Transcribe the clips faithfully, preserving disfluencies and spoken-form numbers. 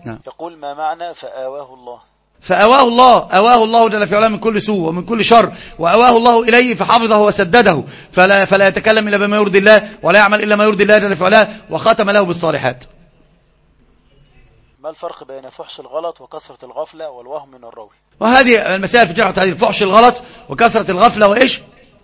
نعم. يقول ما معنى فآواه الله؟ فأواه الله، أواه الله جل في علاه من كل سوء ومن كل شر، وأواه الله إليه فحفظه وسدده، فلا, فلا يتكلم إلا بما يرضي الله ولا يعمل إلا ما يرضي الله جل في علاه، وختم له بالصالحات. ما الفرق بين فحش الغلط وكثرة الغفلة والوهم من الراوي؟ وهذه المسائل في الجرح والتعديل، فحش الغلط وكثرة الغفلة وإيش؟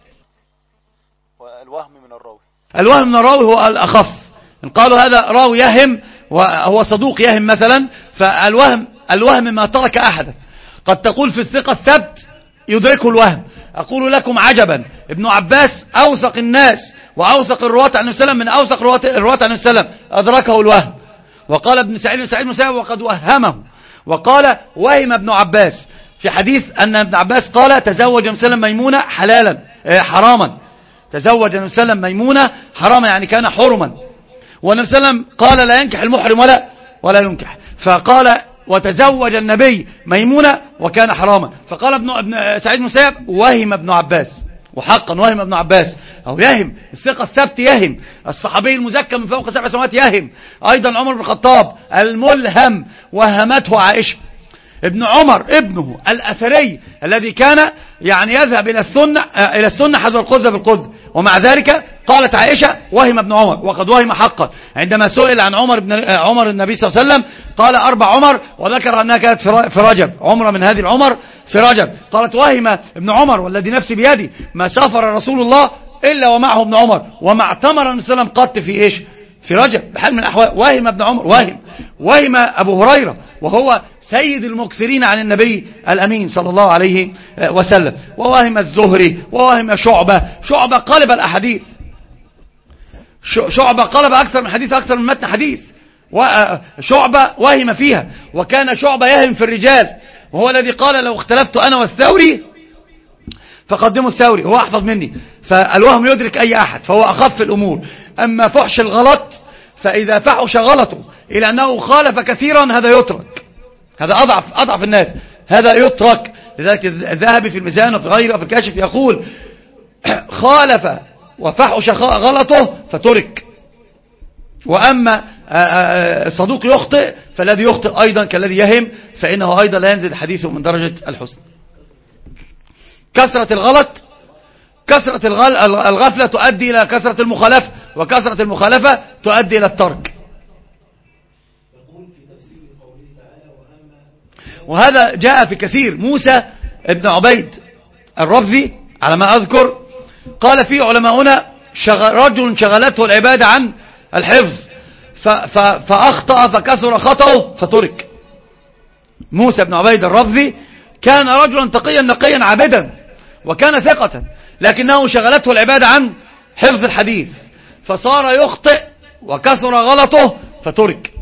والوهم من الراوي. الوهم من الراوي هو الأخف، إن قالوا هذا راوي يهم وهو صدوق يهم مثلا، فالوهم الوهم ما ترك أحدا. قد تقول في الثقة الثبت يدركه الوهم. أقول لكم عجبا، ابن عباس أوثق الناس وأوثق الرواة عن السلام، من أوثق الرواة عن السلام أدركه الوهم. وقال ابن سعيد بن سعيد مسيب وقد وهمه، وقال وهم ابن عباس في حديث أن ابن عباس قال تزوج مسلم ميمونة حلالا حراما، تزوج مسلم ميمونة حراما يعني كان حرما، والنبي صلى الله عليه وسلم قال لا ينكح المحرم ولا ولا ينكح، فقال وتزوج النبي ميمونة وكان حراما، فقال ابن, ابن سعيد مسيب وهم ابن عباس، وحقا وهم ابن عباس، أو يهم الثقة الثبت يهم، الصحابي المزكى من فوق سبع سماوات يهم، أيضا عمر بن الخطاب الملهم وهمته عائشة، ابن عمر ابنه الأثري الذي كان يعني يذهب إلى السنة إلى السنة حذو القذ بالقذ، ومع ذلك قالت عائشة وهم ابن عمر، وقد وهم حقا. عندما سئل عن عمر ابن عمر النبي صلى الله عليه وسلم قال أربع عمر، وذكر أنها كانت في رجب، عمر من هذه العمر في رجب، قالت وهم ابن عمر والذي نفسي بيدي ما سافر رسول الله إلا ومعه ابن عمر، وما اعتمر النبي صلى الله عليه وسلم قط في إيش؟ في رجب بحال من الأحوال. وهم ابن عمر، وهم وهم أبو هريرة وهو سيد المكثرين عن النبي الأمين صلى الله عليه وسلم، ووهم الزهري ووهم شعبة، شعبة قلب الأحاديث، شعبة قلب أكثر من حديث أكثر من متن حديث، وشعبة وهم فيها، وكان شعبة يهم في الرجال، وهو الذي قال لو اختلفت أنا والثوري فقدموا الثوري، هو أحفظ مني، فالوهم يدرك أي أحد فهو أخف الأمور. أما فحش الغلط فإذا فحش غلطه إلى أنه خالف كثيرا هذا يترك، هذا أضعف أضعف الناس، هذا يترك. لذلك الذهبي في الميزان وفي غيره وفي الكاشف يقول خالف وفحش غلطه فترك، وأما الصدوق يخطئ فالذي يخطئ أيضا كالذي يهم فإنه أيضا لا ينزل حديثه من درجة الحسن. كثرة الغلط كثرة الغفلة تؤدي إلى كثرة المخالفة، وكثرة المخالفة تؤدي إلى الترك. وهذا جاء في كثير. موسى ابن عبيد الربذي على ما أذكر قال فيه علماؤنا شغل رجل شغلته العبادة عن الحفظ فأخطأ فكثر خطأه فترك. موسى بن عبيد الربذي كان رجلا تقيا نقيا عابدا وكان ثقة، لكنه شغلته العبادة عن حفظ الحديث فصار يخطئ وكثر غلطه فترك.